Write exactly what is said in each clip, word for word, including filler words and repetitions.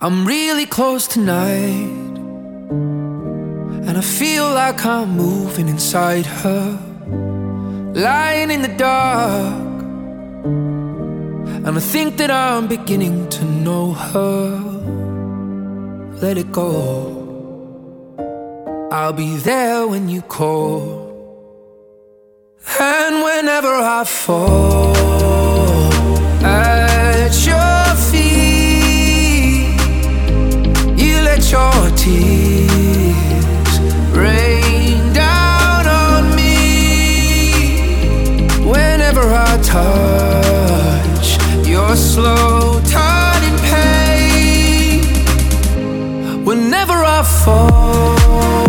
I'm really close tonight, and I feel like I'm moving inside her, lying in the dark. And I think that I'm beginning to know her. Let it go, I'll be there when you call. And whenever I fall at your feet, you let your tears rain down on me. Whenever I touch your slow turning pain, whenever I fall,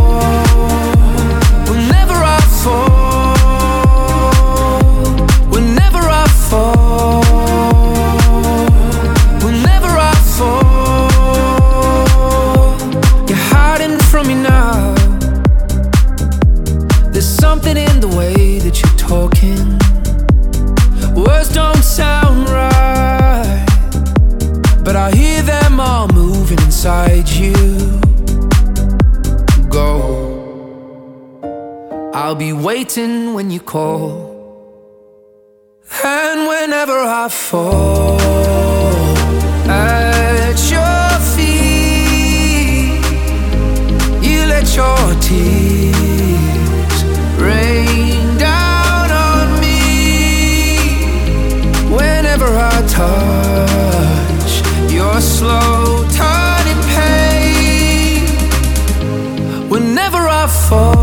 whenever I fall, whenever I fall, whenever I fall, you're hiding from me now. There's something in the way that you're talking. Words don't sound right, but I hear them all moving inside you. Go, I'll be waiting when you call. And whenever I fall at your feet, you let your tears rain down on me. Whenever I touch your slow turning pain, whenever I fall,